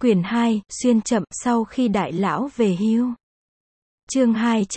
Quyển 2, xuyên chậm, sau khi đại lão về hưu. Chương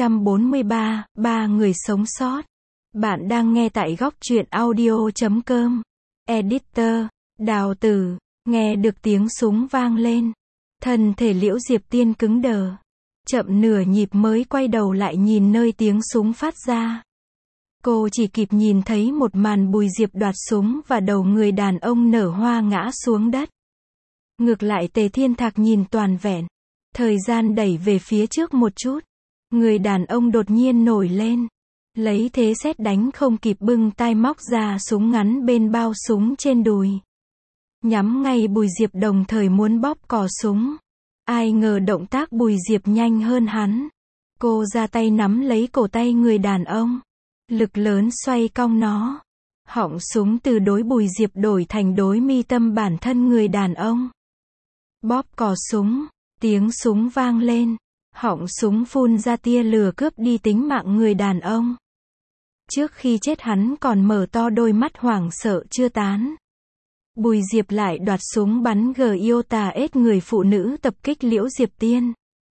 243, ba người sống sót. Bạn đang nghe tại góc truyện audio.com. Editor, Đào Tử. Nghe được tiếng súng vang lên. Thân thể Liễu Diệp Tiên cứng đờ. Chậm nửa nhịp mới quay đầu lại nhìn nơi tiếng súng phát ra. Cô chỉ kịp nhìn thấy một màn Bùi Diệp đoạt súng và đầu người đàn ông nở hoa ngã xuống đất. Ngược lại Tề Thiên Thạc nhìn toàn vẹn. Thời gian đẩy về phía trước một chút. Người đàn ông đột nhiên nổi lên. Lấy thế sét đánh không kịp bưng tay móc ra súng ngắn bên bao súng trên đùi. Nhắm ngay Bùi Diệp đồng thời muốn bóp cò súng. Ai ngờ động tác Bùi Diệp nhanh hơn hắn. Cô ra tay nắm lấy cổ tay người đàn ông. Lực lớn xoay cong nó. Họng súng từ đối Bùi Diệp đổi thành đối mi tâm bản thân người đàn ông. Bóp cò súng, tiếng súng vang lên. Họng súng phun ra tia lửa cướp đi tính mạng người đàn ông. Trước khi chết hắn còn mở to đôi mắt hoảng sợ chưa tán. Bùi Diệp lại đoạt súng bắn Giota-S người phụ nữ tập kích Liễu Diệp Tiên.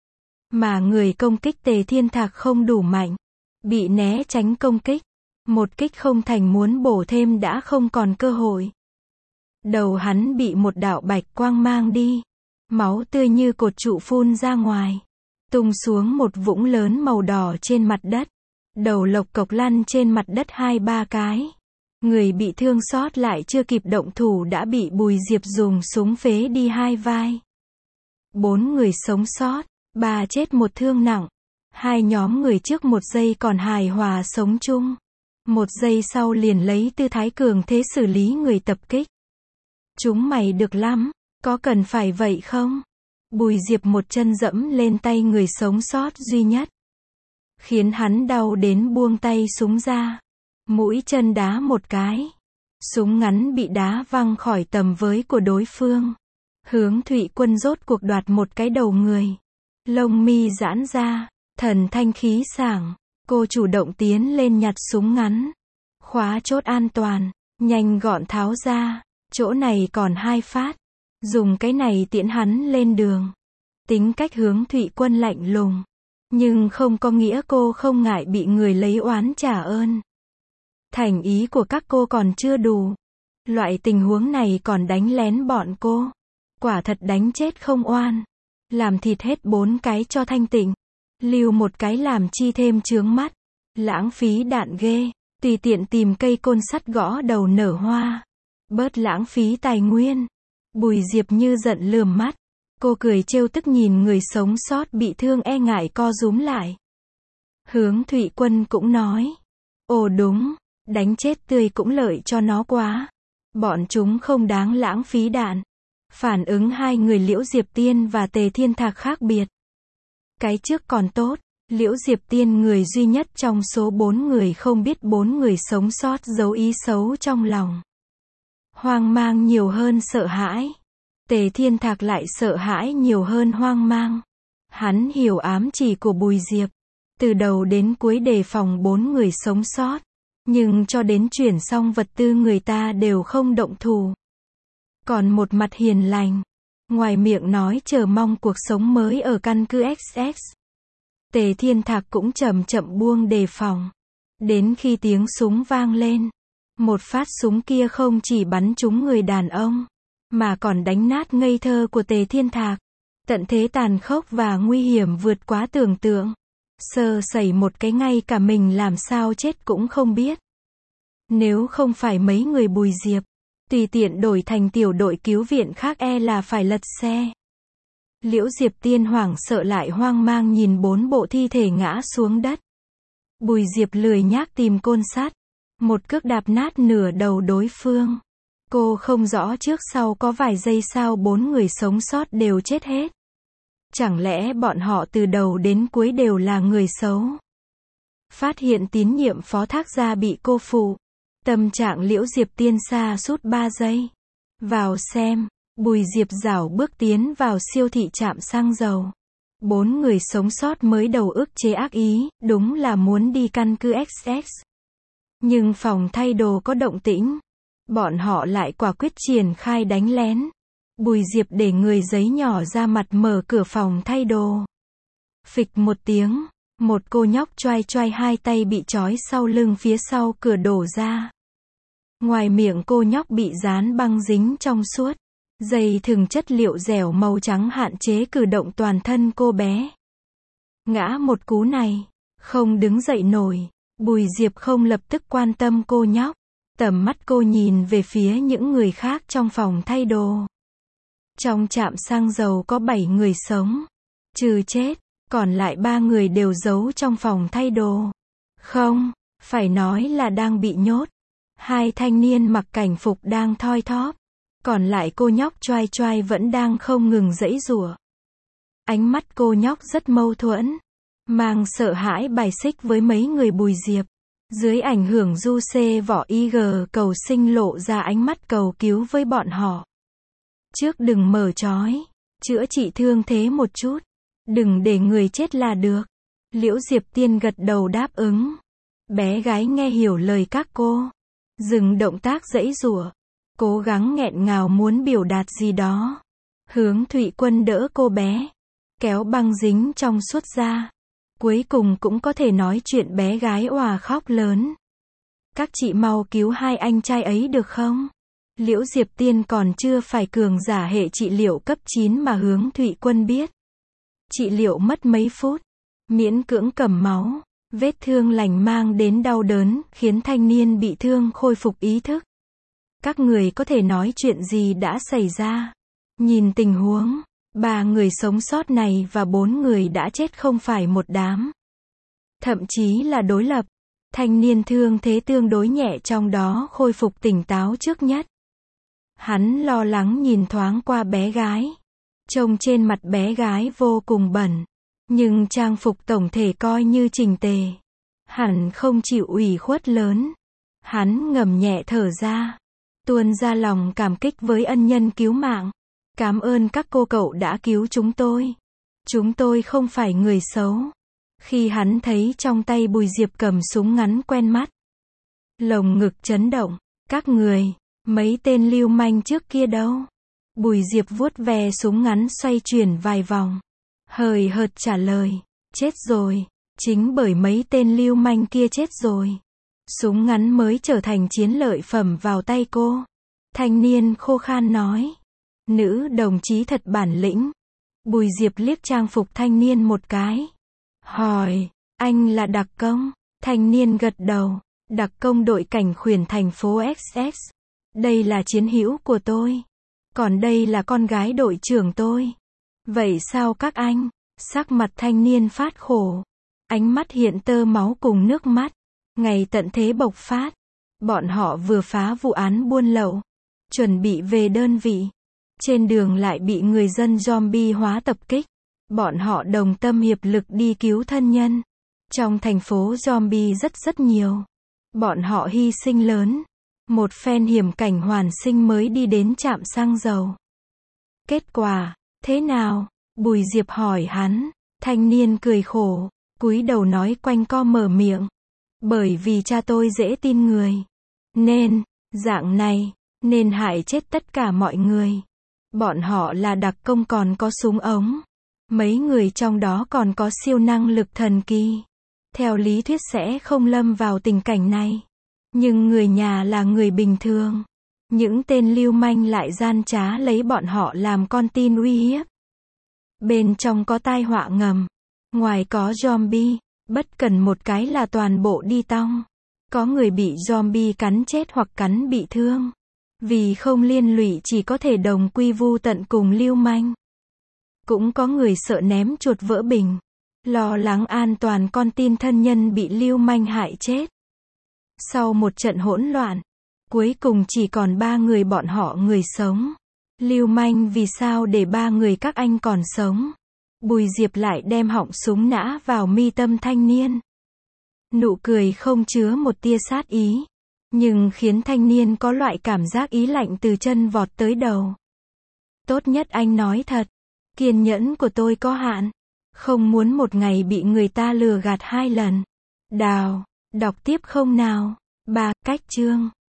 Mà người công kích Tề Thiên Thạc không đủ mạnh. Bị né tránh công kích. Một kích không thành muốn bổ thêm đã không còn cơ hội. Đầu hắn bị một đạo bạch quang mang đi. Máu tươi như cột trụ phun ra ngoài. Tung xuống một vũng lớn màu đỏ trên mặt đất. Đầu lộc cộc lăn trên mặt đất 2-3 cái. Người bị thương sót lại chưa kịp động thủ đã bị Bùi Diệp dùng súng phế đi 2 vai. 4 người sống sót, 3 chết 1 thương nặng. 2 nhóm người trước 1 giây còn hài hòa sống chung. 1 giây sau liền lấy tư thái cường thế xử lý người tập kích. Chúng mày được lắm, có cần phải vậy không? Bùi Diệp một chân dẫm lên tay người sống sót duy nhất. Khiến hắn đau đến buông tay súng ra. Mũi chân đá một cái. Súng ngắn bị đá văng khỏi tầm với của đối phương. Hướng Thụy Quân rốt cuộc đoạt một cái đầu người. Lông mi giãn ra, thần thanh khí sảng. Cô chủ động tiến lên nhặt súng ngắn. Khóa chốt an toàn, nhanh gọn tháo ra. Chỗ này còn 2 phát. Dùng cái này tiễn hắn lên đường. Tính cách Hướng Thụy Quân lạnh lùng. Nhưng không có nghĩa cô không ngại bị người lấy oán trả ơn. Thành ý của các cô còn chưa đủ. Loại tình huống này còn đánh lén bọn cô. Quả thật đánh chết không oan. Làm thịt hết 4 cái cho thanh tịnh. Lưu một cái làm chi thêm chướng mắt. Lãng phí đạn ghê. Tùy tiện tìm cây côn sắt gõ đầu nở hoa. Bớt lãng phí tài nguyên. Bùi Diệp như giận lườm mắt. Cô cười trêu tức nhìn người sống sót bị thương e ngại co rúm lại. Hướng Thụy Quân cũng nói. Ồ đúng, đánh chết tươi cũng lợi cho nó quá. Bọn chúng không đáng lãng phí đạn. Phản ứng 2 người Liễu Diệp Tiên và Tề Thiên Thạc khác biệt. Cái trước còn tốt, Liễu Diệp Tiên người duy nhất trong số 4 người không biết 4 người sống sót giấu ý xấu trong lòng. Hoang mang nhiều hơn sợ hãi. Tề Thiên Thạc lại sợ hãi nhiều hơn hoang mang. Hắn hiểu ám chỉ của Bùi Diệp. Từ đầu đến cuối đề phòng 4 người sống sót. Nhưng cho đến chuyển xong vật tư người ta đều không động thủ. Còn một mặt hiền lành. Ngoài miệng nói chờ mong cuộc sống mới ở căn cứ XX. Tề Thiên Thạc cũng chậm chậm buông đề phòng. Đến khi tiếng súng vang lên. Một phát súng kia không chỉ bắn trúng người đàn ông. Mà còn đánh nát ngây thơ của Tề Thiên Thạc. Tận thế tàn khốc và nguy hiểm vượt quá tưởng tượng. Sơ sẩy một cái ngay cả mình làm sao chết cũng không biết. Nếu không phải mấy người Bùi Diệp, tùy tiện đổi thành tiểu đội cứu viện khác e là phải lật xe. Liễu Diệp Tiên hoảng sợ lại hoang mang nhìn 4 bộ thi thể ngã xuống đất. Bùi Diệp lười nhác tìm côn sắt. Một cước đạp nát nửa đầu đối phương. Cô không rõ trước sau có vài giây sao 4 người sống sót đều chết hết. Chẳng lẽ bọn họ từ đầu đến cuối đều là người xấu? Phát hiện tín nhiệm phó thác gia bị cô phụ. Tâm trạng Liễu Diệp Tiên sa sút 3 giây. Vào xem, Bùi Diệp rảo bước tiến vào siêu thị trạm xăng dầu. 4 người sống sót mới đầu ức chế ác ý, đúng là muốn đi căn cứ XX. Nhưng phòng thay đồ có động tĩnh. Bọn họ lại quả quyết triển khai đánh lén. Bùi Diệp để người giấy nhỏ ra mặt mở cửa phòng thay đồ. Phịch một tiếng, một cô nhóc choai choai hai tay bị trói sau lưng phía sau cửa đổ ra. Ngoài miệng cô nhóc bị dán băng dính trong suốt. Dây thừng chất liệu dẻo màu trắng hạn chế cử động toàn thân cô bé. Ngã một cú này, không đứng dậy nổi. Bùi Diệp không lập tức quan tâm cô nhóc. Tầm mắt cô nhìn về phía những người khác trong phòng thay đồ. Trong trạm xăng dầu có 7 người sống. Trừ chết, còn lại 3 người đều giấu trong phòng thay đồ. Không, phải nói là đang bị nhốt. 2 thanh niên mặc cảnh phục đang thoi thóp. Còn lại cô nhóc choai choai vẫn đang không ngừng giãy giụa. Ánh mắt cô nhóc rất mâu thuẫn. Mang sợ hãi bài xích với mấy người Bùi Diệp. Dưới ảnh hưởng du xê vỏ IG cầu sinh lộ ra ánh mắt cầu cứu với bọn họ. Trước đừng mở trói. Chữa trị thương thế một chút. Đừng để người chết là được. Liễu Diệp Tiên gật đầu đáp ứng. Bé gái nghe hiểu lời các cô. Dừng động tác giãy giụa. Cố gắng nghẹn ngào muốn biểu đạt gì đó. Hướng Thụy Quân đỡ cô bé. Kéo băng dính trong suốt ra. Cuối cùng cũng có thể nói chuyện bé gái òa khóc lớn. Các chị mau cứu 2 anh trai ấy được không? Liễu Diệp Tiên còn chưa phải cường giả hệ trị liệu cấp 9 mà Hướng Thụy Quân biết. Trị liệu mất mấy phút. Miễn cưỡng cầm máu. Vết thương lành mang đến đau đớn, khiến thanh niên bị thương khôi phục ý thức. Các người có thể nói chuyện gì đã xảy ra? Nhìn tình huống, 3 người sống sót này và 4 người đã chết không phải một đám. Thậm chí là đối lập. Thanh niên thương thế tương đối nhẹ trong đó khôi phục tỉnh táo trước nhất. Hắn lo lắng nhìn thoáng qua bé gái. Trông trên mặt bé gái vô cùng bẩn. Nhưng trang phục tổng thể coi như chỉnh tề. Hẳn không chịu ủy khuất lớn. Hắn ngầm nhẹ thở ra. Tuôn ra lòng cảm kích với ân nhân cứu mạng. Cảm ơn các cô cậu đã cứu chúng tôi. Chúng tôi không phải người xấu. Khi hắn thấy trong tay Bùi Diệp cầm súng ngắn quen mắt. Lồng ngực chấn động. Các người, mấy tên lưu manh trước kia đâu? Bùi Diệp vuốt ve súng ngắn xoay chuyển vài vòng. Hời hợt trả lời. Chết rồi. Chính bởi mấy tên lưu manh kia chết rồi. Súng ngắn mới trở thành chiến lợi phẩm vào tay cô. Thanh niên khô khan nói. Nữ đồng chí thật bản lĩnh. Bùi Diệp liếc trang phục thanh niên một cái. Hỏi, anh là đặc công? Thanh niên gật đầu. Đặc công đội cảnh khuyển thành phố XX. Đây là chiến hữu của tôi. Còn đây là con gái đội trưởng tôi. Vậy sao các anh? Sắc mặt thanh niên phát khổ. Ánh mắt hiện tơ máu cùng nước mắt. Ngày tận thế bộc phát. Bọn họ vừa phá vụ án buôn lậu. Chuẩn bị về đơn vị. Trên đường lại bị người dân zombie hóa tập kích. Bọn họ đồng tâm hiệp lực đi cứu thân nhân. Trong thành phố zombie rất nhiều. Bọn họ hy sinh lớn. Một phen hiểm cảnh hoàn sinh mới đi đến trạm xăng dầu. Kết quả, thế nào? Bùi Diệp hỏi hắn. Thanh niên cười khổ, cúi đầu nói quanh co mở miệng. Bởi vì cha tôi dễ tin người. Nên, dạng này, nên hại chết tất cả mọi người. Bọn họ là đặc công còn có súng ống. Mấy người trong đó còn có siêu năng lực thần kỳ. Theo lý thuyết sẽ không lâm vào tình cảnh này. Nhưng người nhà là người bình thường. Những tên lưu manh lại gian trá lấy bọn họ làm con tin uy hiếp. Bên trong có tai họa ngầm. Ngoài có zombie, bất cần một cái là toàn bộ đi tong. Có người bị zombie cắn chết hoặc cắn bị thương. Vì không liên lụy chỉ có thể đồng quy vu tận cùng lưu manh. Cũng có người sợ ném chuột vỡ bình. Lo lắng an toàn con tin thân nhân bị lưu manh hại chết. Sau một trận hỗn loạn, cuối cùng chỉ còn 3 người bọn họ người sống. Lưu manh vì sao để 3 người các anh còn sống? Bùi Diệp lại đem họng súng nã vào mi tâm thanh niên. Nụ cười không chứa một tia sát ý. Nhưng khiến thanh niên có loại cảm giác ý lạnh từ chân vọt tới đầu. Tốt nhất anh nói thật. Kiên nhẫn của tôi có hạn. Không muốn một ngày bị người ta lừa gạt 2 lần. Đào, đọc tiếp không nào? 3. Cách chương